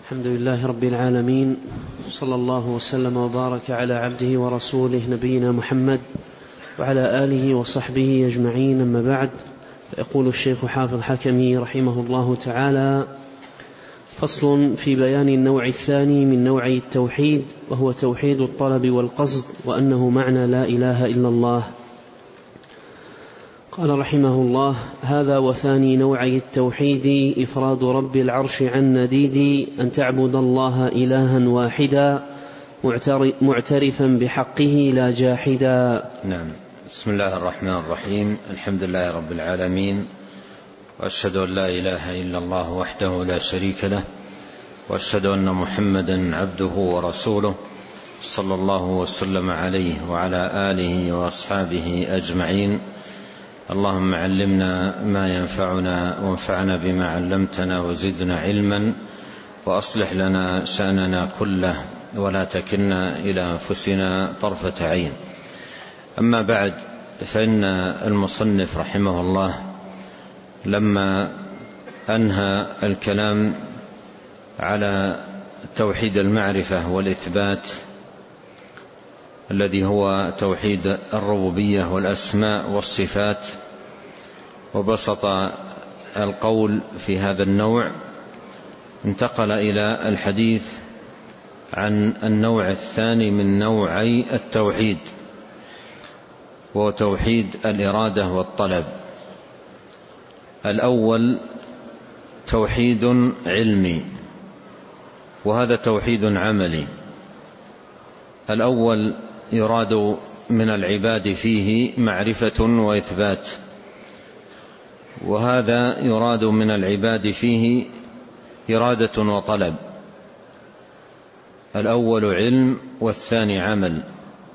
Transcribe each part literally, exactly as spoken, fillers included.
الحمد لله رب العالمين، صلى الله وسلم وبارك على عبده ورسوله نبينا محمد وعلى آله وصحبه أجمعين، أما بعد. فيقول الشيخ حافظ حكمي رحمه الله تعالى: فصل في بيان النوع الثاني من نوعي التوحيد، وهو توحيد الطلب والقصد، وأنه معنى لا إله إلا الله. قال رحمه الله: هذا وثاني نوعي التوحيد إفراد رب العرش عن نديد، أن تعبد الله إلها واحدا معترفا بحقه لا جاحدا. نعم. بسم الله الرحمن الرحيم. الحمد لله رب العالمين، وأشهد أن لا إله إلا الله وحده لا شريك له، وأشهد أن محمدا عبده ورسوله، صلى الله وسلم عليه وعلى آله وأصحابه أجمعين. اللهم علمنا ما ينفعنا، وانفعنا بما علمتنا، وزدنا علما، وأصلح لنا شأننا كله، ولا تكلنا إلى أنفسنا طرفة عين. أما بعد، فإن المصنف رحمه الله لما أنهى الكلام على توحيد المعرفة والإثبات الذي هو توحيد الربوبية والأسماء والصفات، وبسط القول في هذا النوع، انتقل إلى الحديث عن النوع الثاني من نوعي التوحيد، وهو توحيد الإرادة والطلب. الأول توحيد علمي، وهذا توحيد عملي. الأول يراد من العباد فيه معرفة وإثبات، وهذا يراد من العباد فيه إرادة وطلب. الأول علم والثاني عمل،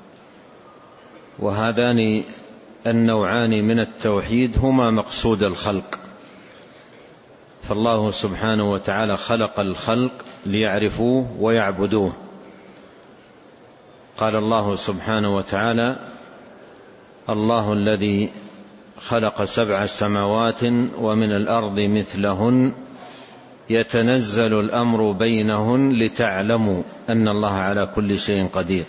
وهذان النوعان من التوحيد هما مقصود الخلق. فالله سبحانه وتعالى خلق الخلق ليعرفوه ويعبدوه. قال الله سبحانه وتعالى: الله الذي خلق سبع سماوات ومن الأرض مثلهن يتنزل الأمر بينهن لتعلموا أن الله على كل شيء قدير،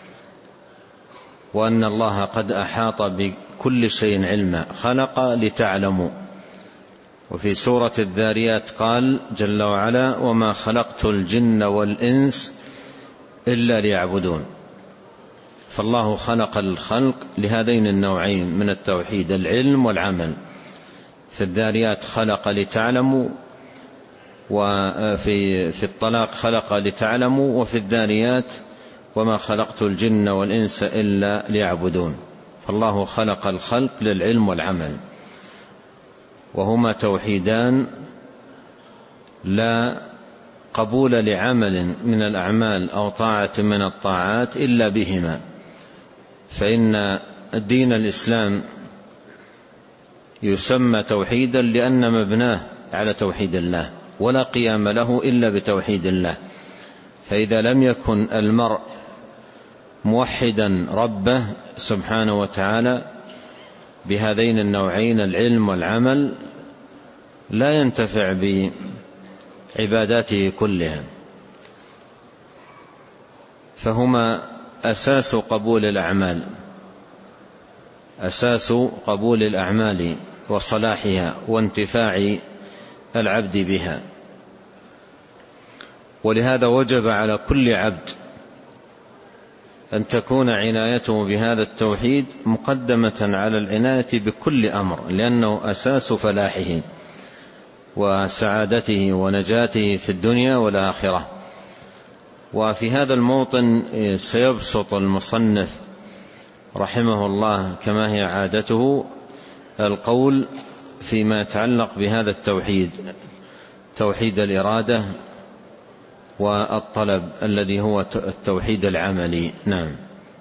وأن الله قد أحاط بكل شيء علما. خلق لتعلموا. وفي سورة الذاريات قال جل وعلا: وما خلقت الجن والإنس إلا ليعبدون. فالله خلق الخلق لهذين النوعين من التوحيد، العلم والعمل. في الذاريات خلق لتعلموا، وفي في الطلاق خلق لتعلموا، وفي الذاريات وما خلقت الجن والإنس إلا ليعبدون. فالله خلق الخلق للعلم والعمل، وهما توحيدان لا قبول لعمل من الأعمال أو طاعة من الطاعات إلا بهما. فإن الدين الإسلام يسمى توحيدا لأن مبناه على توحيد الله، ولا قيام له إلا بتوحيد الله. فإذا لم يكن المرء موحدا ربه سبحانه وتعالى بهذين النوعين العلم والعمل، لا ينتفع بعباداته كلها. فهما أساس قبول الأعمال، أساس قبول الأعمال وصلاحها وانتفاع العبد بها. ولهذا وجب على كل عبد أن تكون عنايته بهذا التوحيد مقدمة على العناية بكل أمر، لأنه أساس فلاحه وسعادته ونجاته في الدنيا والآخرة. وفي هذا الموطن سيبسط المصنف رحمه الله كما هي عادته القول فيما يتعلق بهذا التوحيد، توحيد الإرادة والطلب الذي هو التوحيد العملي. نعم.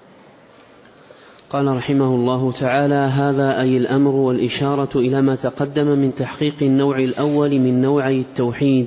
قال رحمه الله تعالى: هذا أي الأمر والإشارة إلى ما تقدم من تحقيق النوع الأول من نوعي التوحيد.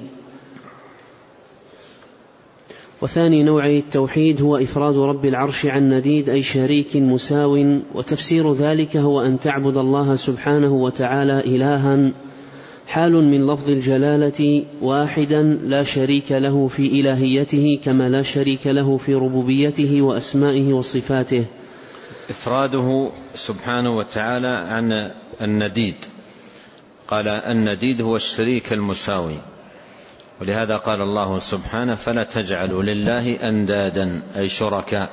وثاني نوعي التوحيد هو إفراد رب العرش عن نديد، أي شريك مساو. وتفسير ذلك هو أن تعبد الله سبحانه وتعالى إلها حال من لفظ الجلالة واحدا لا شريك له في إلهيته كما لا شريك له في ربوبيته وأسمائه وصفاته. إفراده سبحانه وتعالى عن النديد، قال النديد هو الشريك المساوي، ولهذا قال الله سبحانه فلا تجعلوا لله أندادا أي شركاء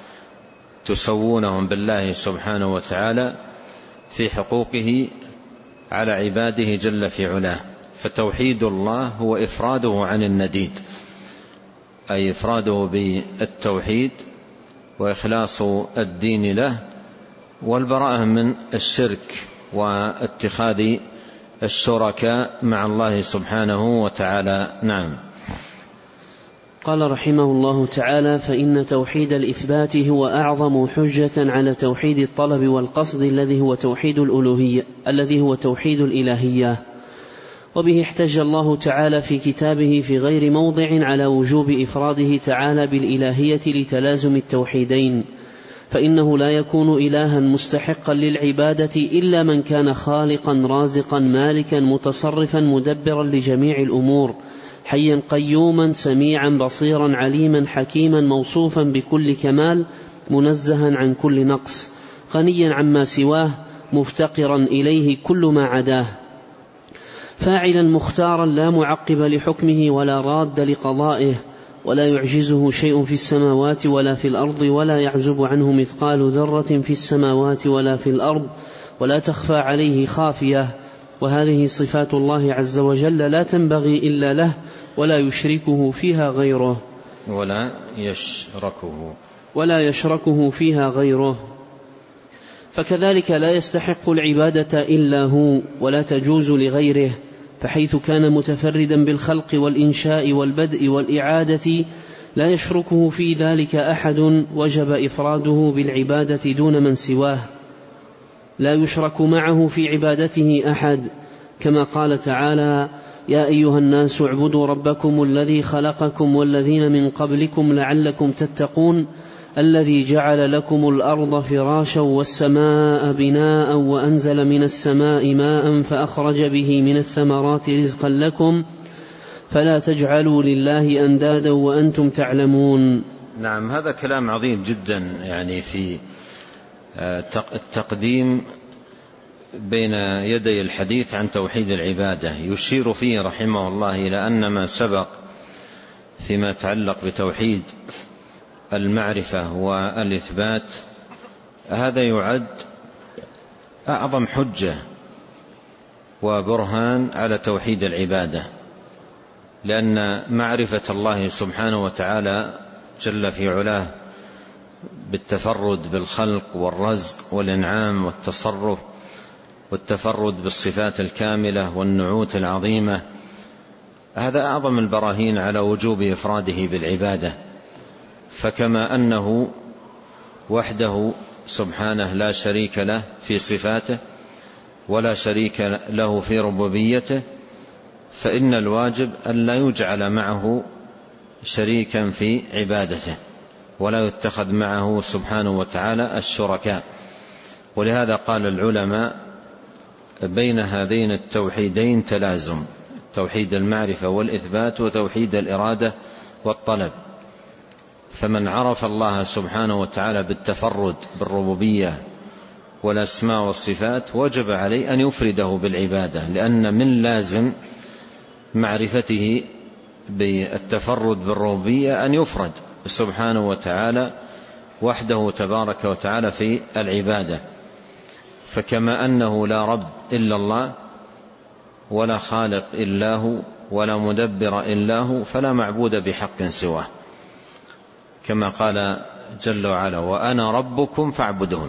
تسوونهم بالله سبحانه وتعالى في حقوقه على عباده جل في علاه. فتوحيد الله هو إفراده عن النديد، أي إفراده بالتوحيد وإخلاص الدين له والبراءة من الشرك واتخاذ الشركاء مع الله سبحانه وتعالى. نعم. قال رحمه الله تعالى: فإن توحيد الإثبات هو أعظم حجة على توحيد الطلب والقصد الذي هو توحيد الألوهية الذي هو توحيد الإلهية. وبه احتج الله تعالى في كتابه في غير موضع على وجوب إفراده تعالى بالإلهية لتلازم التوحيدين، فإنه لا يكون إلها مستحقا للعبادة إلا من كان خالقا رازقا مالكا متصرفا مدبرا لجميع الأمور، حيا قيوما سميعا بصيرا عليما حكيما موصوفا بكل كمال منزها عن كل نقص، غنيا عما سواه مفتقرا إليه كل ما عداه، فاعلا مختارا لا معقب لحكمه ولا راد لقضائه، ولا يعجزه شيء في السماوات ولا في الأرض، ولا يعزب عنه مثقال ذرة في السماوات ولا في الأرض، ولا تخفى عليه خافية. وهذه صفات الله عز وجل لا تنبغي إلا له، ولا يشركه فيها غيره ولا يشركه ولا يشركه فيها غيره فكذلك لا يستحق العبادة إلا هو، ولا تجوز لغيره، فحيث كان متفردا بالخلق والإنشاء والبدء والإعادة لا يشركه في ذلك أحد، وجب إفراده بالعبادة دون من سواه، لا يشرك معه في عبادته أحد، كما قال تعالى: يا أيها الناس اعبدوا ربكم الذي خلقكم والذين من قبلكم لعلكم تتقون، الذي جعل لكم الأرض فراشا والسماء بناء وأنزل من السماء ماء فأخرج به من الثمرات رزقا لكم فلا تجعلوا لله أندادا وأنتم تعلمون. نعم، هذا كلام عظيم جدا يعني في التقديم بين يدي الحديث عن توحيد العبادة، يشير فيه رحمه الله إلى أن ما سبق فيما يتعلق بتوحيد المعرفة والإثبات هذا يعد أعظم حجة وبرهان على توحيد العبادة، لأن معرفة الله سبحانه وتعالى جل في علاه بالتفرد بالخلق والرزق والإنعام والتصرف والتفرد بالصفات الكاملة والنعوت العظيمة، هذا أعظم البراهين على وجوب إفراده بالعبادة. فكما أنه وحده سبحانه لا شريك له في صفاته ولا شريك له في ربوبيته، فإن الواجب أن لا يجعل معه شريكا في عبادته، ولا يتخذ معه سبحانه وتعالى الشركاء. ولهذا قال العلماء: بين هذين التوحيدين تلازم، توحيد المعرفة والإثبات وتوحيد الإرادة والطلب. فمن عرف الله سبحانه وتعالى بالتفرد بالربوبية والأسماء والصفات وجب عليه أن يفرده بالعبادة، لأن من لازم معرفته بالتفرد بالربوبية أن يفرد سبحانه وتعالى وحده تبارك وتعالى في العبادة. فكما أنه لا رب إلا الله ولا خالق إلا هو ولا مدبر إلا هو، فلا معبود بحق سواه، كما قال جل وعلا: وأنا ربكم فاعبدون.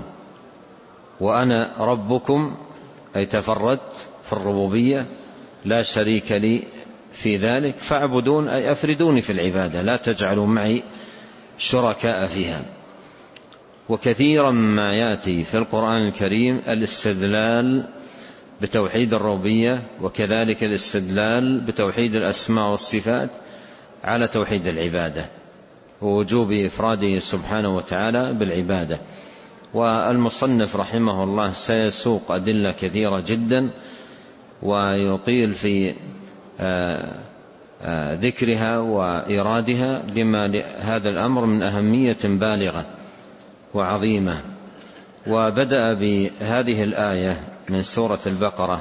وأنا ربكم أي تفردت في الربوبية لا شريك لي في ذلك، فاعبدون أي أفردوني في العبادة، لا تجعلوا معي شركاء فيها. وكثيرا ما يأتي في القرآن الكريم الاستدلال بتوحيد الربوبية وكذلك الاستدلال بتوحيد الأسماء والصفات على توحيد العبادة ووجوب إفراده سبحانه وتعالى بالعبادة. والمصنف رحمه الله سيسوق أدلة كثيرة جدا ويطيل في ذكرها وإيرادها بما هذا الأمر من أهمية بالغة وعظيمة. وبدأ بهذه الآية من سورة البقرة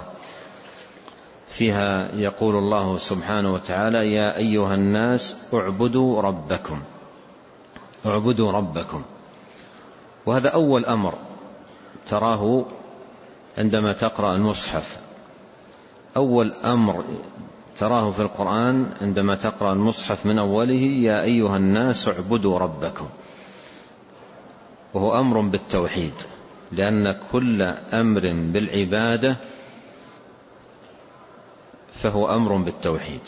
فيها يقول الله سبحانه وتعالى: يا أيها الناس اعبدوا ربكم اعبدوا ربكم. وهذا أول أمر تراه عندما تقرأ المصحف، أول أمر تراه في القرآن عندما تقرأ المصحف من أوله: يا أيها الناس اعبدوا ربكم. وهو أمر بالتوحيد، لأن كل أمر بالعبادة فهو أمر بالتوحيد،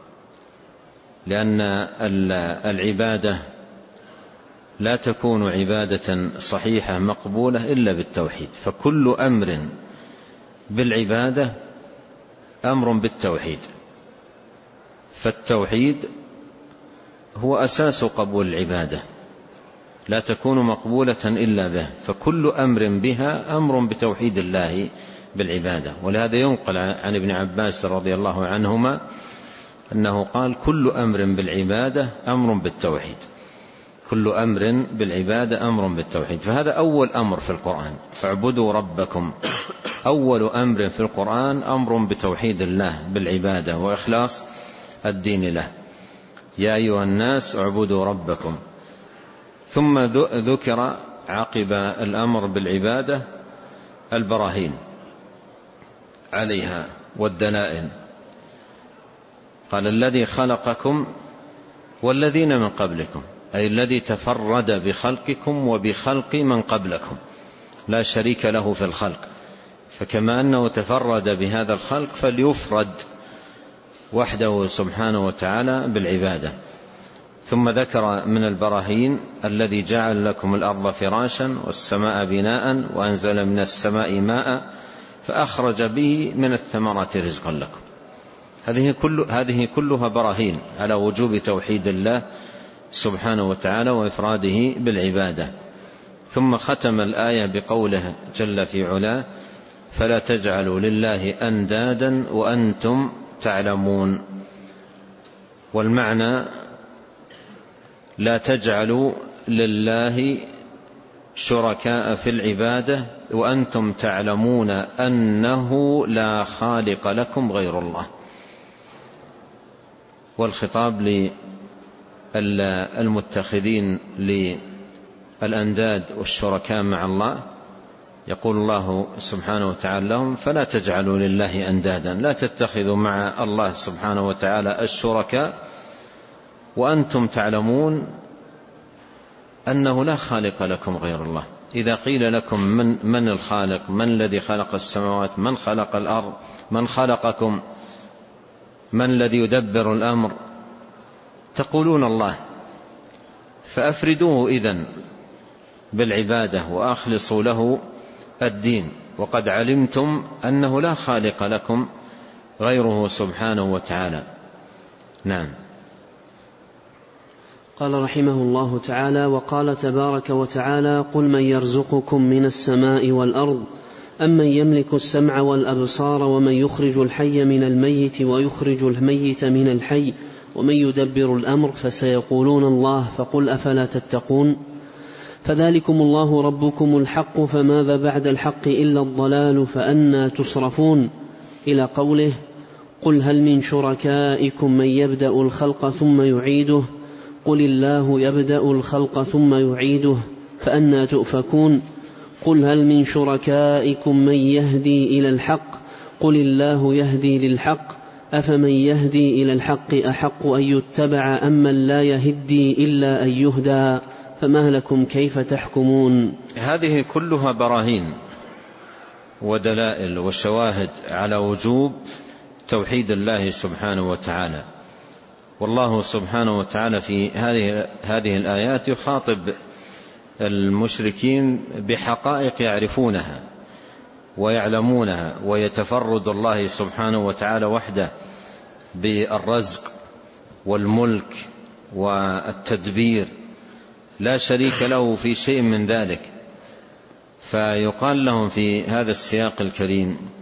لأن العبادة لا تكون عبادة صحيحة مقبولة إلا بالتوحيد. فكل أمر بالعبادة أمر بالتوحيد، فالتوحيد هو أساس قبول العبادة، لا تكون مقبولة إلا به. فكل أمر بها أمر بتوحيد الله بالعبادة. ولهذا ينقل عن ابن عباس رضي الله عنهما أنه قال: كل أمر بالعبادة أمر بالتوحيد، كل أمر بالعبادة أمر بالتوحيد. فهذا أول أمر في القرآن: فاعبدوا ربكم. أول أمر في القرآن أمر بتوحيد الله بالعبادة وإخلاص الدين له. يا أيها الناس اعبدوا ربكم. ثم ذكر عقب الأمر بالعبادة البراهين عليها والدلائل. قال: الذي خلقكم والذين من قبلكم، أي الذي تفرد بخلقكم وبخلق من قبلكم، لا شريك له في الخلق. فكما أنه تفرد بهذا الخلق فليفرد وحده سبحانه وتعالى بالعبادة. ثم ذكر من البراهين: الذي جعل لكم الأرض فراشا والسماء بناء وأنزل من السماء ماء فأخرج به من الثمرات رزقا لكم. هذه, كل هذه كلها براهين على وجوب توحيد الله سبحانه وتعالى وإفراده بالعبادة. ثم ختم الآية بقوله جل في علاه: فلا تجعلوا لله أندادا وأنتم تعلمون. والمعنى: لا تجعلوا لله شركاء في العبادة وأنتم تعلمون أنه لا خالق لكم غير الله. والخطاب للمتخذين للأنداد والشركاء مع الله، يقول الله سبحانه وتعالى لهم: فلا تجعلوا لله أندادا، لا تتخذوا مع الله سبحانه وتعالى الشركاء وأنتم تعلمون أنه لا خالق لكم غير الله. إذا قيل لكم من, من الخالق، من الذي خلق السماوات، من خلق الأرض، من خلقكم، من الذي يدبر الأمر، تقولون الله. فأفردوه إذن بالعبادة وأخلصوا له الدين، وقد علمتم أنه لا خالق لكم غيره سبحانه وتعالى. نعم. قال رحمه الله تعالى: وقال تبارك وتعالى: قل من يرزقكم من السماء والأرض أمن يملك السمع والأبصار ومن يخرج الحي من الميت ويخرج الميت من الحي ومن يدبر الأمر فسيقولون الله فقل أفلا تتقون. فذلكم الله ربكم الحق فماذا بعد الحق إلا الضلال فأنى تصرفون، إلى قوله: قل هل من شركائكم من يبدأ الخلق ثم يعيده قل الله يبدأ الخلق ثم يعيده فأنى تؤفكون. قل هل من شركائكم من يهدي إلى الحق قل الله يهدي للحق أفمن يهدي إلى الحق أحق أن يتبع أمن لا يهدي إلا أن يهدى فما لكم كيف تحكمون. هذه كلها براهين ودلائل وشواهد على وجوب توحيد الله سبحانه وتعالى. والله سبحانه وتعالى في هذه هذه الآيات يخاطب المشركين بحقائق يعرفونها ويعلمونها، ويتفرد الله سبحانه وتعالى وحده بالرزق والملك والتدبير، لا شريك له في شيء من ذلك. فيقال لهم في هذا السياق الكريم: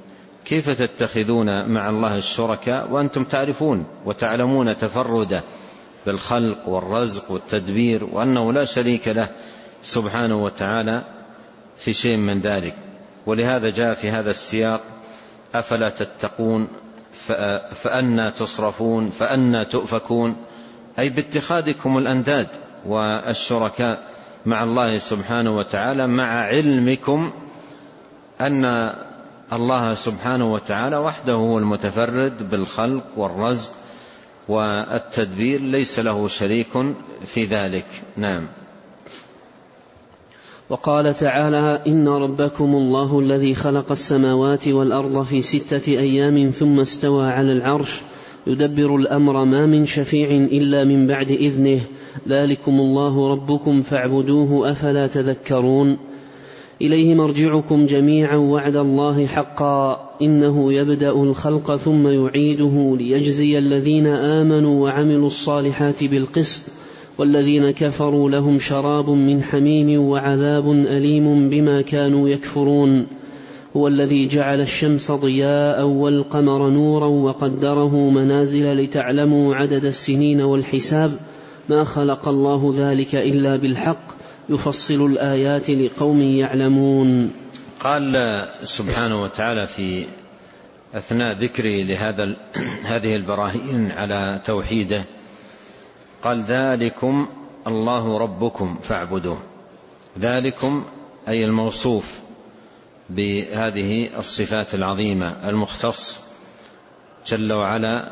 كيف تتخذون مع الله الشركاء وأنتم تعرفون وتعلمون تفرده بالخلق والرزق والتدبير وأنه لا شريك له سبحانه وتعالى في شيء من ذلك. ولهذا جاء في هذا السياق أفلا تتقون فأنى تصرفون فأنى تؤفكون، أي باتخاذكم الأنداد والشركاء مع الله سبحانه وتعالى مع علمكم أن الله سبحانه وتعالى وحده هو المتفرد بالخلق والرزق والتدبير، ليس له شريك في ذلك. نعم. وقال تعالى: إن ربكم الله الذي خلق السماوات والأرض في ستة أيام ثم استوى على العرش يدبر الأمر ما من شفيع إلا من بعد إذنه ذلكم الله ربكم فاعبدوه أفلا تذكرون. إليه مرجعكم جميعا وعد الله حقا إنه يبدأ الخلق ثم يعيده ليجزي الذين آمنوا وعملوا الصالحات بالقسط والذين كفروا لهم شراب من حميم وعذاب أليم بما كانوا يكفرون. هو الذي جعل الشمس ضياء والقمر نورا وقدره منازل لتعلموا عدد السنين والحساب ما خلق الله ذلك إلا بالحق يفصل الآيات لقوم يعلمون. قال سبحانه وتعالى في أثناء ذكري لهذا هذه البراهين على توحيده قال: ذلكم الله ربكم فاعبدوه. ذلكم أي الموصوف بهذه الصفات العظيمة، المختص جل وعلا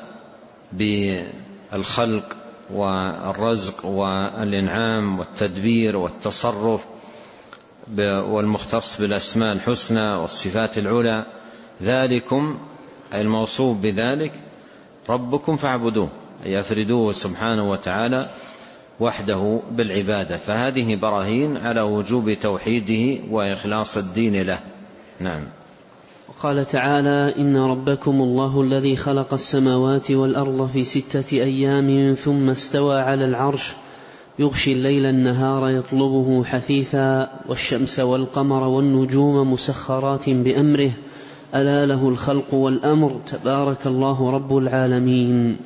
بالخلق والرزق والإنعام والتدبير والتصرف، والمختص بالأسماء الحسنى والصفات العلى. ذلكم أي الموصوف بذلك ربكم فاعبدوه، أي أفردوه سبحانه وتعالى وحده بالعبادة. فهذه براهين على وجوب توحيده وإخلاص الدين له. نعم. وقال تعالى: إن ربكم الله الذي خلق السماوات والأرض في ستة أيام ثم استوى على العرش يغشي الليل النهار يطلبه حثيثا والشمس والقمر والنجوم مسخرات بأمره ألا له الخلق والأمر تبارك الله رب العالمين.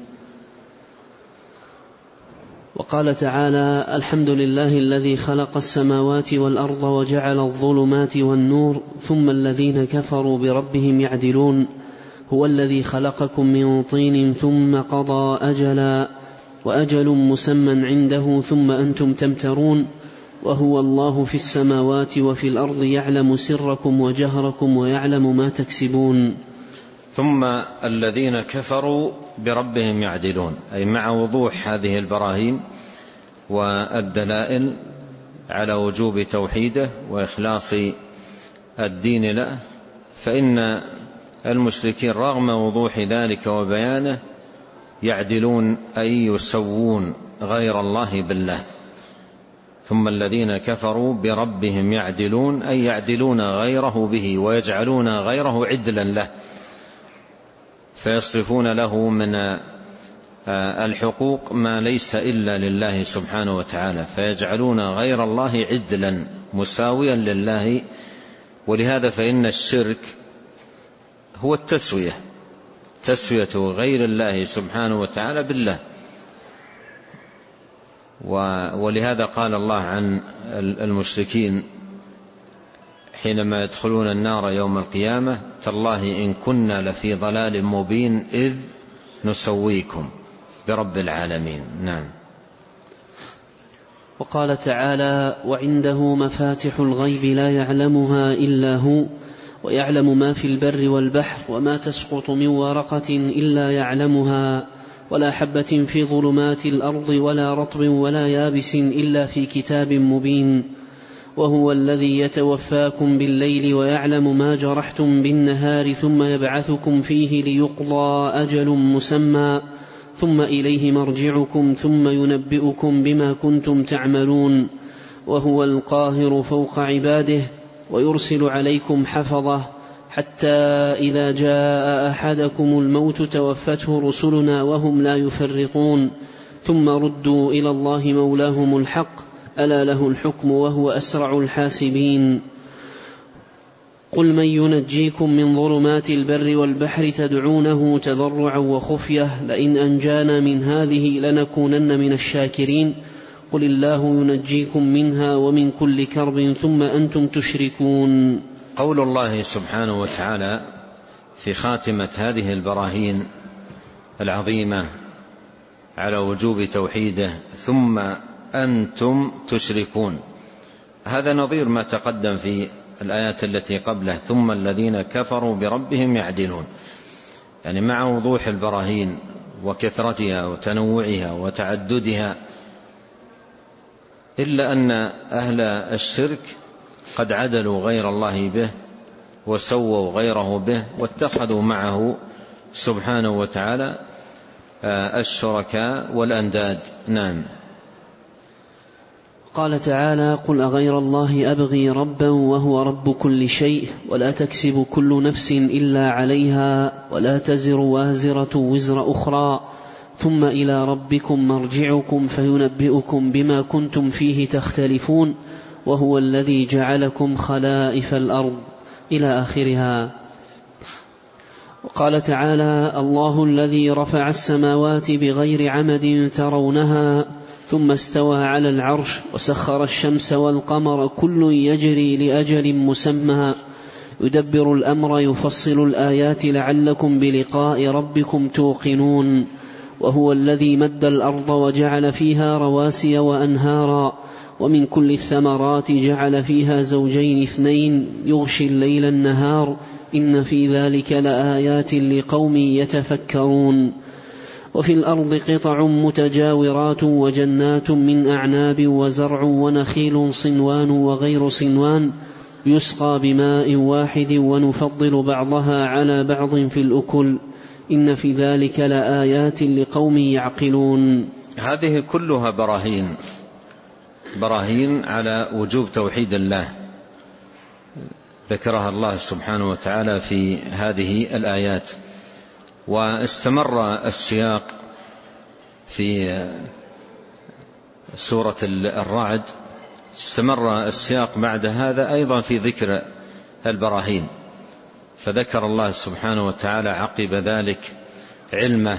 وقال تعالى: الحمد لله الذي خلق السماوات والأرض وجعل الظلمات والنور ثم الذين كفروا بربهم يعدلون. هو الذي خلقكم من طين ثم قضى أجلا وأجل مسمى عنده ثم أنتم تمترون. وهو الله في السماوات وفي الأرض يعلم سركم وجهركم ويعلم ما تكسبون. ثم الذين كفروا بربهم يعدلون، أي مع وضوح هذه البراهين والدلائل على وجوب توحيده وإخلاص الدين له، فإن المشركين رغم وضوح ذلك وبيانه يعدلون أي يسوون غير الله بالله. ثم الذين كفروا بربهم يعدلون أي يعدلون غيره به ويجعلون غيره عدلا له، فيصرفون له من الحقوق ما ليس إلا لله سبحانه وتعالى، فيجعلون غير الله عدلا مساويا لله. ولهذا فإن الشرك هو التسوية، تسوية غير الله سبحانه وتعالى بالله. ولهذا قال الله عن المشركين حينما يدخلون النار يوم القيامة: تالله إن كنا لفي ضلال مبين إذ نسويكم برب العالمين. نعم. وقال تعالى: وعنده مفاتح الغيب لا يعلمها إلا هو ويعلم ما في البر والبحر وما تسقط من ورقة إلا يعلمها ولا حبة في ظلمات الأرض ولا رطب ولا يابس إلا في كتاب مبين. وهو الذي يتوفاكم بالليل ويعلم ما جرحتم بالنهار ثم يبعثكم فيه ليقضى أجل مسمى ثم إليه مرجعكم ثم ينبئكم بما كنتم تعملون. وهو القاهر فوق عباده ويرسل عليكم حفظه حتى إذا جاء أحدكم الموت توفته رسلنا وهم لا يفرطون ثم ردوا إلى الله مولاهم الحق ألا له الحكم وهو أسرع الحاسبين. قل من ينجيكم من ظلمات البر والبحر تدعونه تضرعا وخفية لئن أنجانا من هذه لنكونن من الشاكرين قل الله ينجيكم منها ومن كل كرب ثم أنتم تشركون. قول الله سبحانه وتعالى في خاتمة هذه البراهين العظيمة على وجوب توحيده ثم أنتم تشركون، هذا نظير ما تقدم في الآيات التي قبله ثم الذين كفروا بربهم يعدلون، يعني مع وضوح البراهين وكثرتها وتنوعها وتعددها إلا أن أهل الشرك قد عدلوا غير الله به وسووا غيره به واتخذوا معه سبحانه وتعالى الشركاء والأنداد. نعم. قال تعالى قل أغير الله أبغي ربا وهو رب كل شيء ولا تكسب كل نفس إلا عليها ولا تزر وازرة وزر أخرى ثم إلى ربكم مرجعكم فينبئكم بما كنتم فيه تختلفون وهو الذي جعلكم خلائف الأرض إلى آخرها. وقال تعالى الله الذي رفع السماوات بغير عمد ترونها ثم استوى على العرش وسخر الشمس والقمر كل يجري لأجل مسمى يدبر الأمر يفصل الآيات لعلكم بلقاء ربكم توقنون وهو الذي مد الأرض وجعل فيها رواسي وأنهارا ومن كل الثمرات جعل فيها زوجين اثنين يغشي الليل النهار إن في ذلك لآيات لقوم يتفكرون. وفي الأرض قطع متجاورات وجنات من أعناب وزرع ونخيل صنوان وغير صنوان يسقى بماء واحد ونفضل بعضها على بعض في الأكل إن في ذلك لآيات لقوم يعقلون. هذه كلها براهين براهين على وجوب توحيد الله ذكرها الله سبحانه وتعالى في هذه الآيات. واستمر السياق في سورة الرعد، استمر السياق بعد هذا أيضا في ذكر البراهين، فذكر الله سبحانه وتعالى عقب ذلك علمه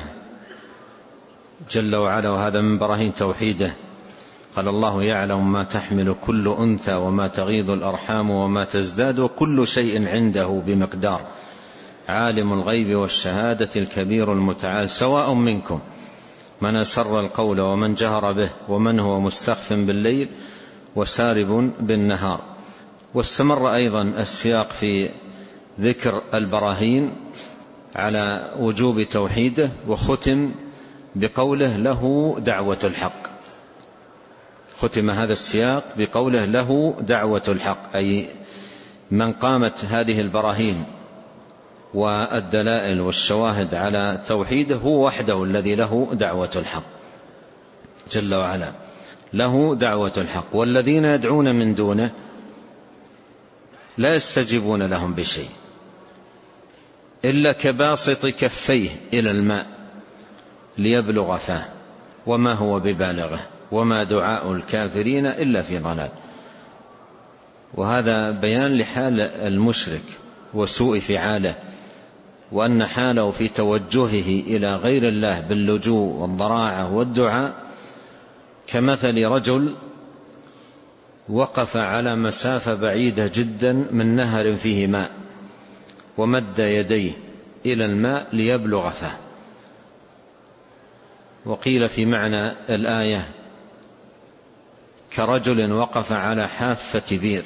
جل وعلا، وهذا من براهين توحيده. قال الله يعلم ما تحمل كل أنثى وما تغيض الأرحام وما تزداد وكل شيء عنده بمقدار عالم الغيب والشهادة الكبير المتعال سواء منكم من أسر القول ومن جهر به ومن هو مستخف بالليل وسارب بالنهار. واستمر أيضا السياق في ذكر البراهين على وجوب توحيده وختم بقوله له دعوة الحق. ختم هذا السياق بقوله له دعوة الحق، أي من قامت هذه البراهين والدلائل والشواهد على توحيده هو وحده الذي له دعوة الحق جل وعلا، له دعوة الحق. والذين يدعون من دونه لا يستجيبون لهم بشيء إلا كباسط كفيه إلى الماء ليبلغ فاه وما هو ببالغه وما دعاء الكافرين إلا في ضلال. وهذا بيان لحال المشرك وسوء فعاله، وأن حاله في توجهه إلى غير الله باللجوء والضراعة والدعاء كمثل رجل وقف على مسافة بعيدة جدا من نهر فيه ماء ومد يديه إلى الماء ليبلغ فاه. وقيل في معنى الآية كرجل وقف على حافة بئر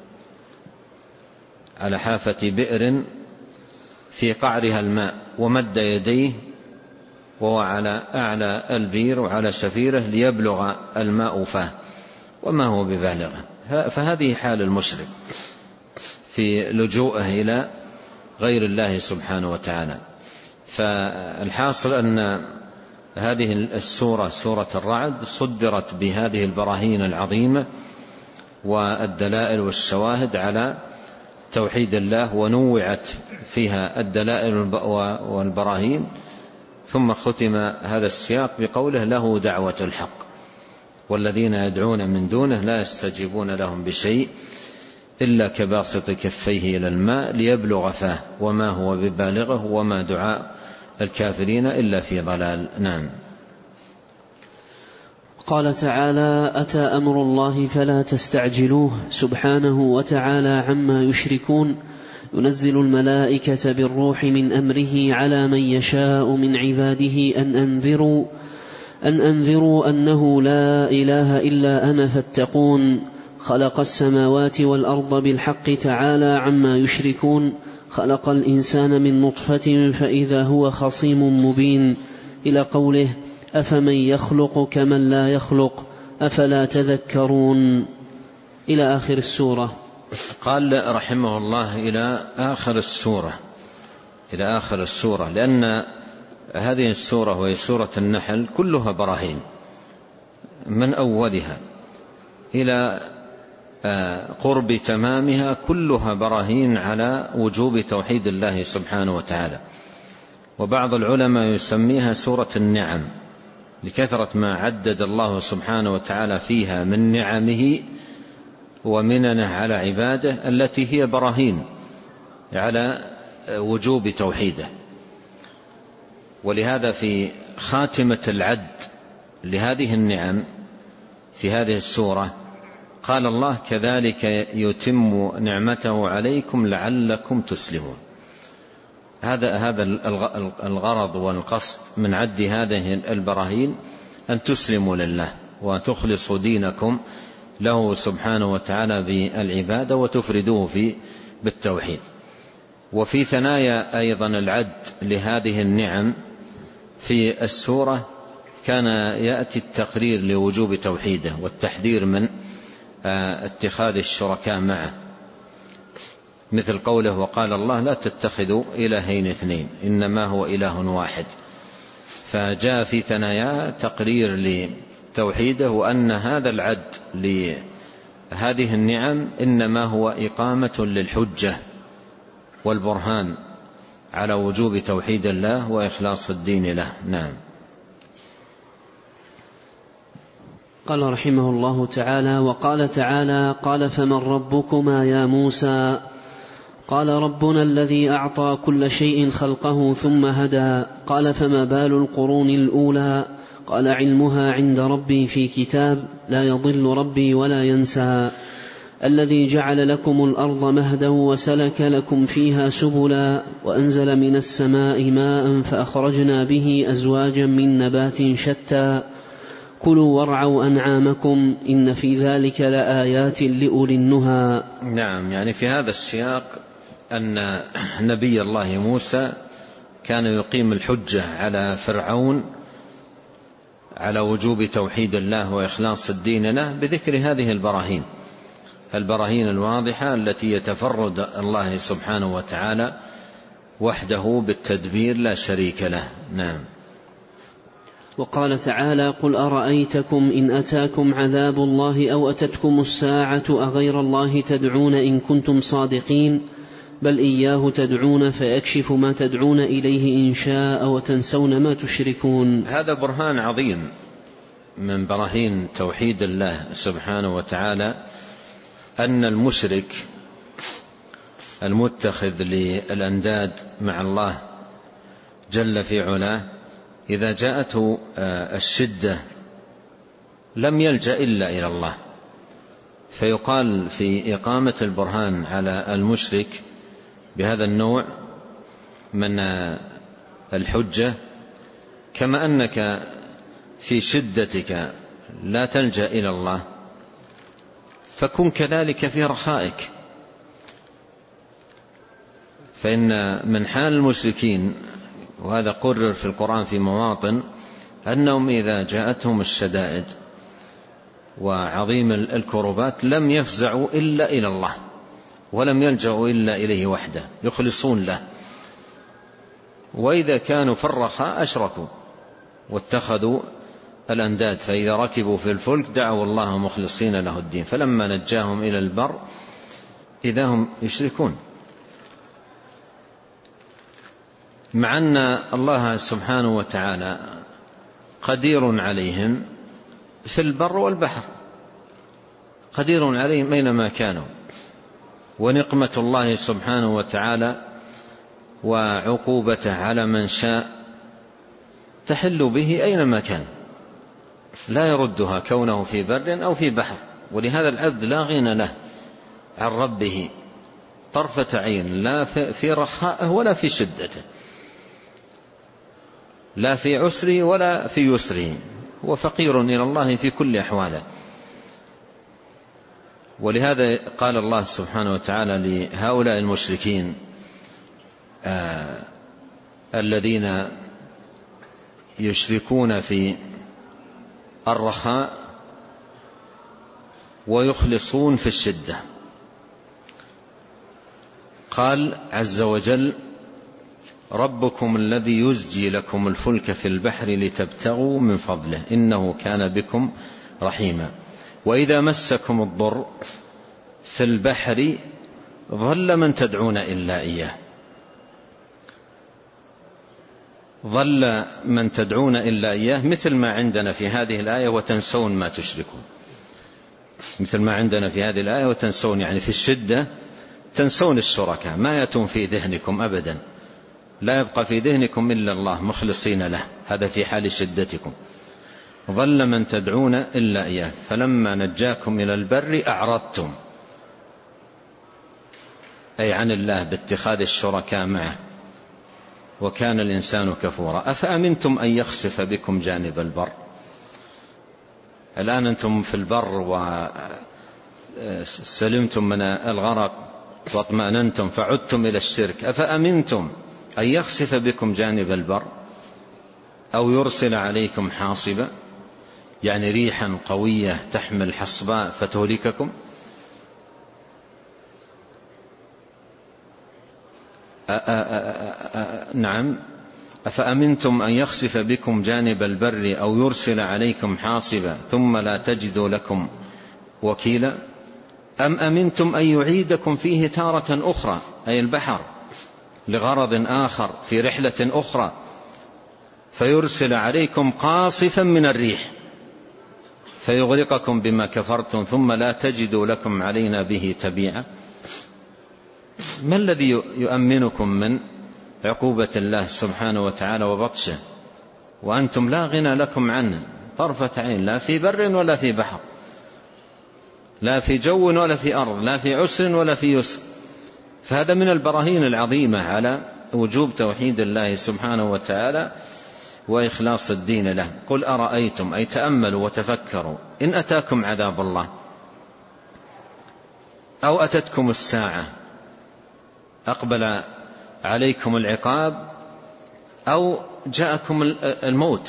على حافة بئر في قعرها الماء ومد يديه وهو على أعلى البير وعلى شفيره ليبلغ الماء فاه وما هو ببالغه. فهذه حال المشرك في لجوءه إلى غير الله سبحانه وتعالى. فالحاصل أن هذه السورة سورة الرعد صدرت بهذه البراهين العظيمة والدلائل والشواهد على توحيد الله، ونوعت فيها الدلائل والبراهين، ثم ختم هذا السياق بقوله له دعوة الحق والذين يدعون من دونه لا يستجيبون لهم بشيء إلا كباسط كفيه إلى الماء ليبلغ فاه وما هو ببالغه وما دعاء الكافرين إلا في ضلال. نعم. قال تعالى: أتى أمر الله فلا تستعجلوه سبحانه وتعالى عما يشركون، ينزل الملائكة بالروح من أمره على من يشاء من عباده أن أنذروا أن أنذروا أنه لا إله إلا أنا فاتقون. خلق السماوات والأرض بالحق تعالى عما يشركون، خلق الإنسان من نطفة فإذا هو خصيم مبين، إلى قوله: أفمن يخلق كمن لا يخلق أفلا تذكرون، إلى آخر السورة. قال رحمه الله إلى آخر السورة إلى آخر السورة لأن هذه السورة وهي سورة النحل كلها براهين من أولها إلى قرب تمامها، كلها براهين على وجوب توحيد الله سبحانه وتعالى. وبعض العلماء يسميها سورة النعم لكثرة ما عدد الله سبحانه وتعالى فيها من نعمه ومننه على عباده التي هي براهين على وجوب توحيده. ولهذا في خاتمة العد لهذه النعم في هذه السورة قال الله: كذلك يتم نعمته عليكم لعلكم تسلمون. هذا هذا الغرض والقصد من عد هذه البراهين أن تسلموا لله وتخلصوا دينكم له سبحانه وتعالى بالعبادة وتفردوه في بالتوحيد. وفي ثنايا أيضا العد لهذه النعم في السورة كان يأتي التقرير لوجوب توحيده والتحذير من اتخاذ الشركاء معه، مثل قوله: وقال الله لا تتخذوا إلهين اثنين إنما هو إله واحد. فجاء في ثنايا تقرير لتوحيده وأن هذا العد لهذه النعم إنما هو إقامة للحجة والبرهان على وجوب توحيد الله وإخلاص الدين له. نعم. قال رحمه الله تعالى: وقال تعالى: قال فمن ربكما يا موسى؟ قال ربنا الذي أعطى كل شيء خلقه ثم هدى. قال فما بال القرون الأولى؟ قال علمها عند ربي في كتاب لا يضل ربي ولا ينسى. الذي جعل لكم الأرض مهدا وسلك لكم فيها سبلا وأنزل من السماء ماء فأخرجنا به أزواجا من نبات شتى كلوا وارعوا أنعامكم إن في ذلك لآيات لأولي النهى. نعم. يعني في هذا السياق أن نبي الله موسى كان يقيم الحجة على فرعون على وجوب توحيد الله وإخلاص الدين له بذكر هذه البراهين البراهين الواضحة التي يتفرد الله سبحانه وتعالى وحده بالتدبير لا شريك له. نعم. وقال تعالى: قل أرأيتكم إن أتاكم عذاب الله أو أتتكم الساعة أغير الله تدعون إن كنتم صادقين بل إياه تدعون فيكشف ما تدعون إليه إن شاء وتنسون ما تشركون. هذا برهان عظيم من براهين توحيد الله سبحانه وتعالى أن المشرك المتخذ للأنداد مع الله جل في علاه إذا جاءته الشدة لم يلجأ إلا إلى الله. فيقال في إقامة البرهان على المشرك بهذا النوع من الحجة: كما أنك في شدتك لا تلجأ إلى الله فكن كذلك في رخائك. فإن من حال المشركين، وهذا قرر في القرآن في مواطن، أنهم إذا جاءتهم الشدائد وعظيم الكربات لم يفزعوا إلا إلى الله ولم يلجأوا إلا إليه وحده يخلصون له. وإذا كانوا في الرخاء أشركوا واتخذوا الأنداد، فإذا ركبوا في الفلك دعوا الله مخلصين له الدين فلما نجاهم إلى البر إذا هم يشركون، مع أن الله سبحانه وتعالى قدير عليهم في البر والبحر، قدير عليهم أينما كانوا. ونقمة الله سبحانه وتعالى وعقوبته على من شاء تحل به أينما كان، لا يردها كونه في بر أو في بحر. ولهذا العبد لا غنى له عن ربه طرفة عين، لا في رخائه ولا في شدته، لا في عسره ولا في يسره، هو فقير إلى الله في كل أحواله. ولهذا قال الله سبحانه وتعالى لهؤلاء المشركين آه الذين يشركون في الرخاء ويخلصون في الشدة، قال عز وجل: ربكم الذي يزجي لكم الفلك في البحر لتبتغوا من فضله إنه كان بكم رحيما. وإذا مسكم الضر في البحر ظل من تدعون إلا إياه ظل من تدعون إلا إياه مثل ما عندنا في هذه الآية وتنسون ما تشركون. مثل ما عندنا في هذه الآية وتنسون، يعني في الشدة تنسون الشركاء، ما يأتون في ذهنكم أبدا، لا يبقى في ذهنكم إلا الله مخلصين له، هذا في حال شدتكم. ظل من تدعون إلا إياه فلما نجاكم إلى البر أعرضتم، أي عن الله باتخاذ الشركاء معه، وكان الإنسان كفورا. أفأمنتم أن يخسف بكم جانب البر، الآن أنتم في البر وسلمتم من الغرق واطمأننتم فعدتم إلى الشرك، أفأمنتم أن يخسف بكم جانب البر أو يرسل عليكم حاصبا، يعني ريحا قوية تحمل حصباء فتهلككم. أ أ أ أ نعم أفأمنتم أن يخسف بكم جانب البر أو يرسل عليكم حاصبا ثم لا تجدوا لكم وكيلا، أم أمنتم أن يعيدكم فيه تارة أخرى، أي البحر، لغرض آخر في رحلة أخرى، فيرسل عليكم قاصفا من الريح فيغرقكم بما كفرتم ثم لا تجدوا لكم علينا به تبيعا. ما الذي يؤمنكم من عقوبة الله سبحانه وتعالى وبطشه وأنتم لا غنى لكم عنه طرفة عين، لا في بر ولا في بحر، لا في جو ولا في أرض، لا في عسر ولا في يسر. فهذا من البراهين العظيمة على وجوب توحيد الله سبحانه وتعالى وإخلاص الدين له. قل أرأيتم، أي تأملوا وتفكروا، إن أتاكم عذاب الله أو أتتكم الساعة، أقبل عليكم العقاب أو جاءكم الموت،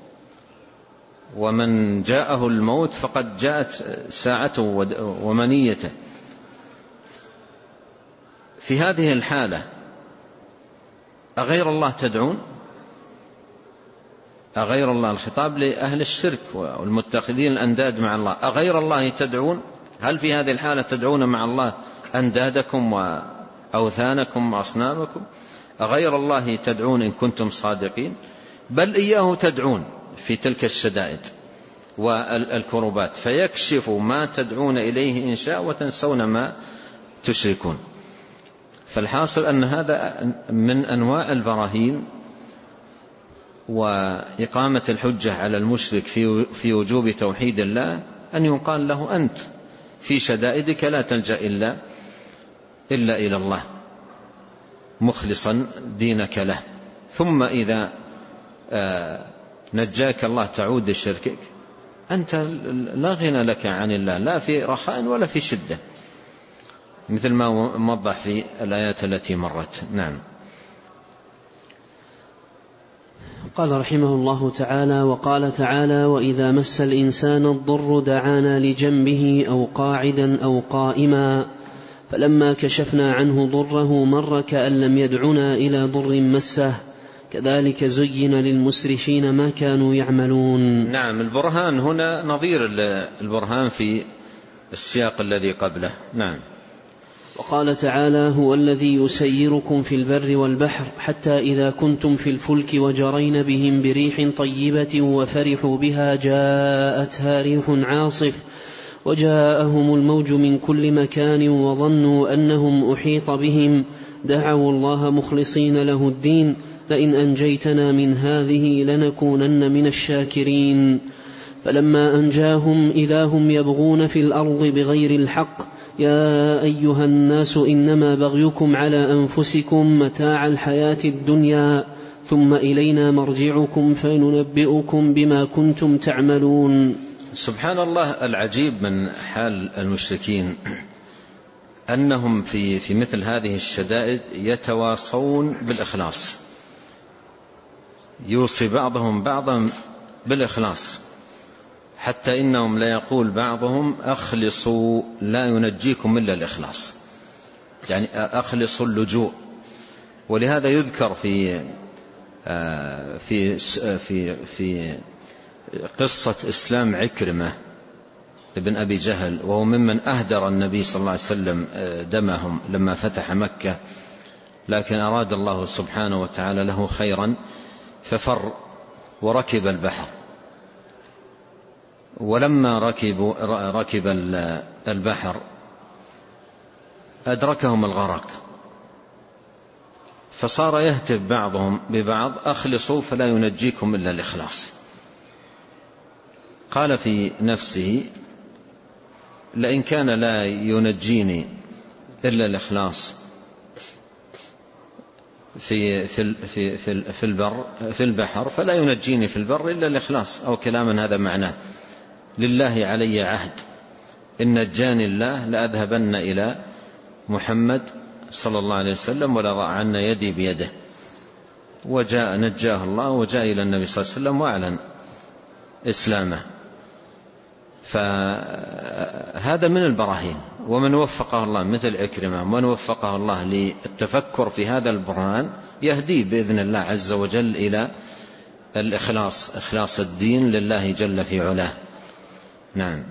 ومن جاءه الموت فقد جاءت ساعته ومنيته. في هذه الحالة أغير الله تدعون؟ أغير الله، الخطاب لأهل الشرك والمتخذين الأنداد مع الله، أغير الله تدعون؟ هل في هذه الحالة تدعون مع الله أندادكم وأوثانكم وأصنامكم؟ أغير الله تدعون إن كنتم صادقين؟ بل إياه تدعون في تلك الشدائد والكربات فيكشف ما تدعون إليه إن شاء وتنسون ما تشركون. فالحاصل أن هذا من أنواع البراهين وإقامة الحجة على المشرك في وجوب توحيد الله، أن يقال له أنت في شدائدك لا تلجأ إلا, إلا إلى الله مخلصا دينك له، ثم إذا نجاك الله تعود لشركك، أنت لا غنى لك عن الله، لا في رخاء ولا في شدة، مثل ما موضح في الآيات التي مرت. نعم. قال رحمه الله تعالى: وقال تعالى: وإذا مس الإنسان الضر دعانا لجنبه أو قاعدا أو قائما فلما كشفنا عنه ضره مر كأن لم يدعنا إلى ضر مسه كذلك زين للمسرفين ما كانوا يعملون. نعم. البرهان هنا نظير البرهان في السياق الذي قبله. نعم. وقال تعالى: هو الذي يسيركم في البر والبحر حتى إذا كنتم في الفلك وجرين بهم بريح طيبة وفرحوا بها جاءتها ريح عاصف وجاءهم الموج من كل مكان وظنوا أنهم أحيط بهم دعوا الله مخلصين له الدين لئن أنجيتنا من هذه لنكونن من الشاكرين. فلما أنجاهم إذا هم يبغون في الأرض بغير الحق يا أيها الناس إنما بغيكم على أنفسكم متاع الحياة الدنيا ثم إلينا مرجعكم فننبئكم بما كنتم تعملون. سبحان الله العجيب من حال المشركين أنهم في في مثل هذه الشدائد يتواصون بالإخلاص، يوصي بعضهم بعضا بالإخلاص، حتى إنهم لا يقول بعضهم أخلصوا لا ينجيكم إلا الإخلاص، يعني أخلصوا اللجوء. ولهذا يذكر في في في في قصة إسلام عكرمة ابن أبي جهل، وهو ممن أهدر النبي صلى الله عليه وسلم دمهم لما فتح مكة، لكن أراد الله سبحانه وتعالى له خيرا ففر وركب البحر، ولما ركب ركب البحر أدركهم الغرق، فصار يهتف بعضهم ببعض أخلصوا فلا ينجيكم إلا الإخلاص. قال في نفسه لئن كان لا ينجيني إلا الإخلاص في في في في البر في البحر فلا ينجيني في البر إلا الإخلاص، أو كلاما هذا معناه لله علي عهد إن نجاني الله لأذهبن إلى محمد صلى الله عليه وسلم ولأضعن يدي بيده. وجاء نجاه الله وجاء إلى النبي صلى الله عليه وسلم وأعلن إسلامه. فهذا من البراهين، ومن وفقه الله مثل عكرمة، ومن وفقه الله للتفكر في هذا البرهان يهدي بإذن الله عز وجل إلى الإخلاص، إخلاص الدين لله جل في علاه. نعم.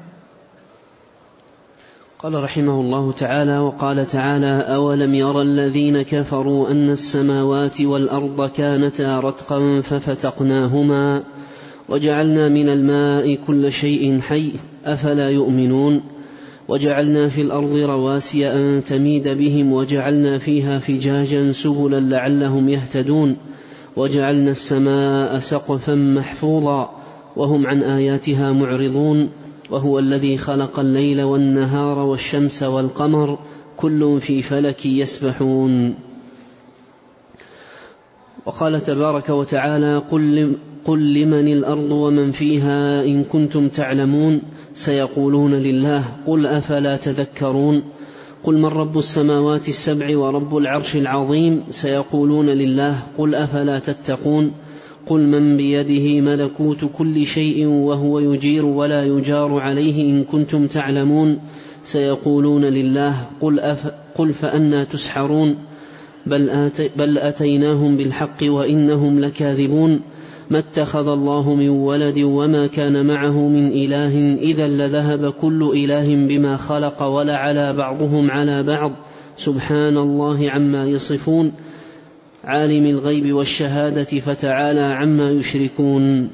قال رحمه الله تعالى: وقال تعالى: أولم يرى الذين كفروا أن السماوات والأرض كانتا رتقا ففتقناهما وجعلنا من الماء كل شيء حي أفلا يؤمنون وجعلنا في الأرض رواسي أن تميد بهم وجعلنا فيها فجاجا سبلا لعلهم يهتدون وجعلنا السماء سقفا محفوظا وهم عن آياتها معرضون وهو الذي خلق الليل والنهار والشمس والقمر كل في فلك يسبحون. وقال تبارك وتعالى: قل قل لمن الأرض ومن فيها إن كنتم تعلمون سيقولون لله قل أفلا تذكرون قل من رب السماوات السبع ورب العرش العظيم سيقولون لله قل أفلا تتقون قل من بيده ملكوت كل شيء وهو يجير ولا يجار عليه إن كنتم تعلمون سيقولون لله قل, أف قل فأنا تسحرون بل, آت بل أتيناهم بالحق وإنهم لكاذبون ما اتخذ الله من ولد وما كان معه من إله إذا لذهب كل إله بما خلق ولعلى بعضهم على بعض سبحان الله عما يصفون عالم الغيب والشهادة فتعالى عما يشركون.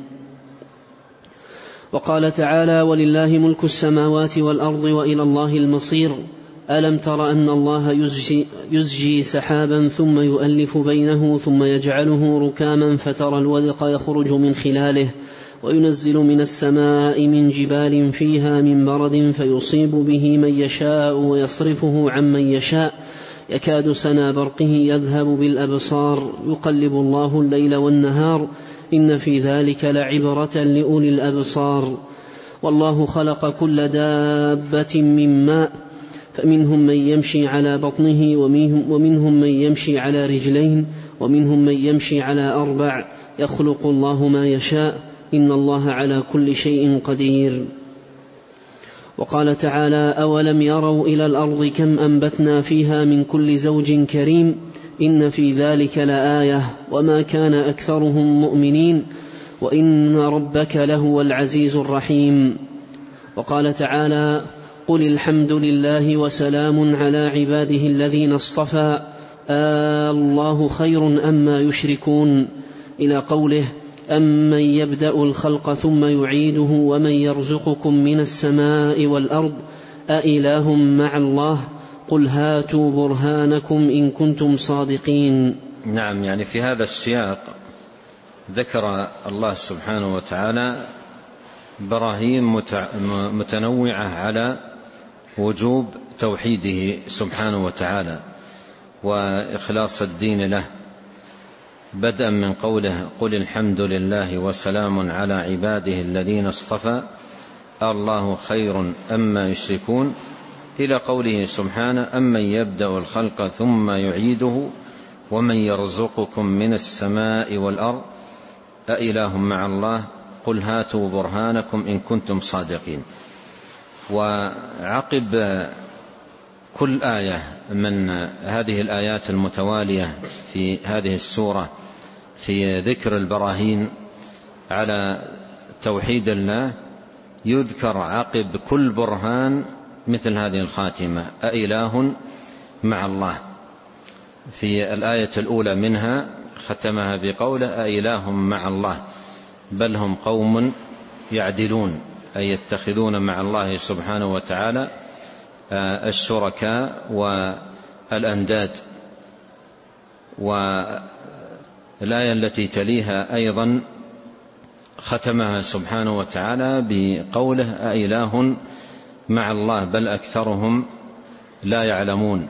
وقال تعالى: ولله ملك السماوات والأرض وإلى الله المصير ألم تر أن الله يزجي, يزجي سحابا ثم يؤلف بينه ثم يجعله ركاما فترى الودق يخرج من خلاله وينزل من السماء من جبال فيها من برد فيصيب به من يشاء ويصرفه عن من يشاء يكاد سنا برقه يذهب بالأبصار يقلب الله الليل والنهار إن في ذلك لعبرة لأولي الأبصار والله خلق كل دابة من ماء فمنهم من يمشي على بطنه ومنهم من يمشي على رجلين ومنهم من يمشي على أربع يخلق الله ما يشاء إن الله على كل شيء قدير. وقال تعالى: أولم يروا إلى الأرض كم أنبتنا فيها من كل زوج كريم إن في ذلك لآية وما كان أكثرهم مؤمنين وإن ربك لهو العزيز الرحيم. وقال تعالى: قل الحمد لله وسلام على عباده الذين اصطفى آه الله خير أما يشركون إلى قوله: أمن يبدأ الخلق ثم يعيده ومن يرزقكم من السماء والأرض أإله مع الله قل هاتوا برهانكم إن كنتم صادقين. نعم، يعني في هذا السياق ذكر الله سبحانه وتعالى براهين متنوعة على وجوب توحيده سبحانه وتعالى وإخلاص الدين له، بدءا من قوله قل الحمد لله وسلام على عباده الذين اصطفى الله خير أما يشركون، إلى قوله سبحانه أمن يبدأ الخلق ثم يعيده ومن يرزقكم من السماء والأرض أإله مع الله قل هاتوا برهانكم إن كنتم صادقين. وعقب كل آية من هذه الآيات المتوالية في هذه السورة في ذكر البراهين على توحيد الله يذكر عقب كل برهان مثل هذه الخاتمة أإله مع الله. في الآية الأولى منها ختمها بقوله أإله مع الله بل هم قوم يعدلون، أي يتخذون مع الله سبحانه وتعالى الشركاء والأنداد. والآية التي تليها أيضا ختمها سبحانه وتعالى بقوله أإله مع الله بل أكثرهم لا يعلمون.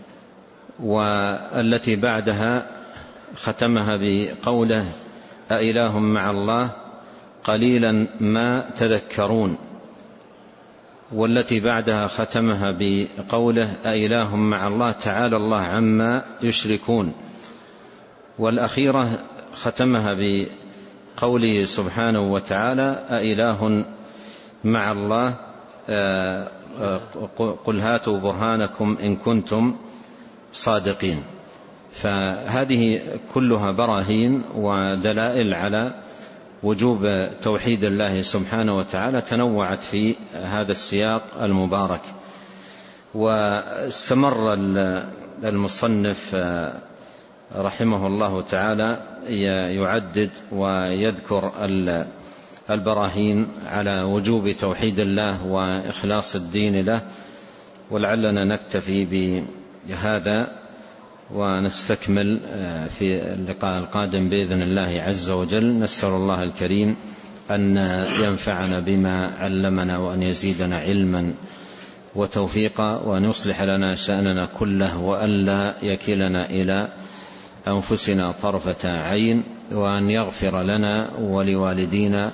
والتي بعدها ختمها بقوله أإله مع الله قليلا ما تذكرون. والتي بعدها ختمها بقوله أإله مع الله تعالى الله عما يشركون. والأخيرة ختمها بقوله سبحانه وتعالى أإله مع الله قل هاتوا برهانكم إن كنتم صادقين. فهذه كلها براهين ودلائل على وجوب توحيد الله سبحانه وتعالى تنوعت في هذا السياق المبارك. واستمر المصنف رحمه الله تعالى يعدد ويذكر البراهين على وجوب توحيد الله وإخلاص الدين له، ولعلنا نكتفي بهذا ونستكمل في اللقاء القادم بإذن الله عز وجل. نسأل الله الكريم أن ينفعنا بما علمنا وأن يزيدنا علما وتوفيقا وأن يصلح لنا شأننا كله وأن لا يكلنا إلى أنفسنا طرفة عين، وأن يغفر لنا ولوالدينا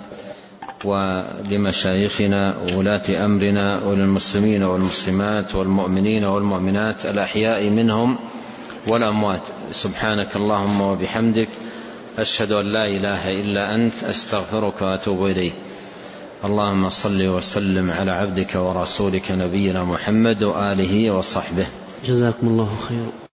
ولمشايخنا وولاة أمرنا وللمسلمين والمسلمات والمؤمنين والمؤمنات الأحياء منهم والأموات. سبحانك اللهم وبحمدك أشهد أن لا إله إلا أنت أستغفرك وأتوب إليك. اللهم صل وسلم على عبدك ورسولك نبينا محمد وآله وصحبه. جزاكم الله خيرا.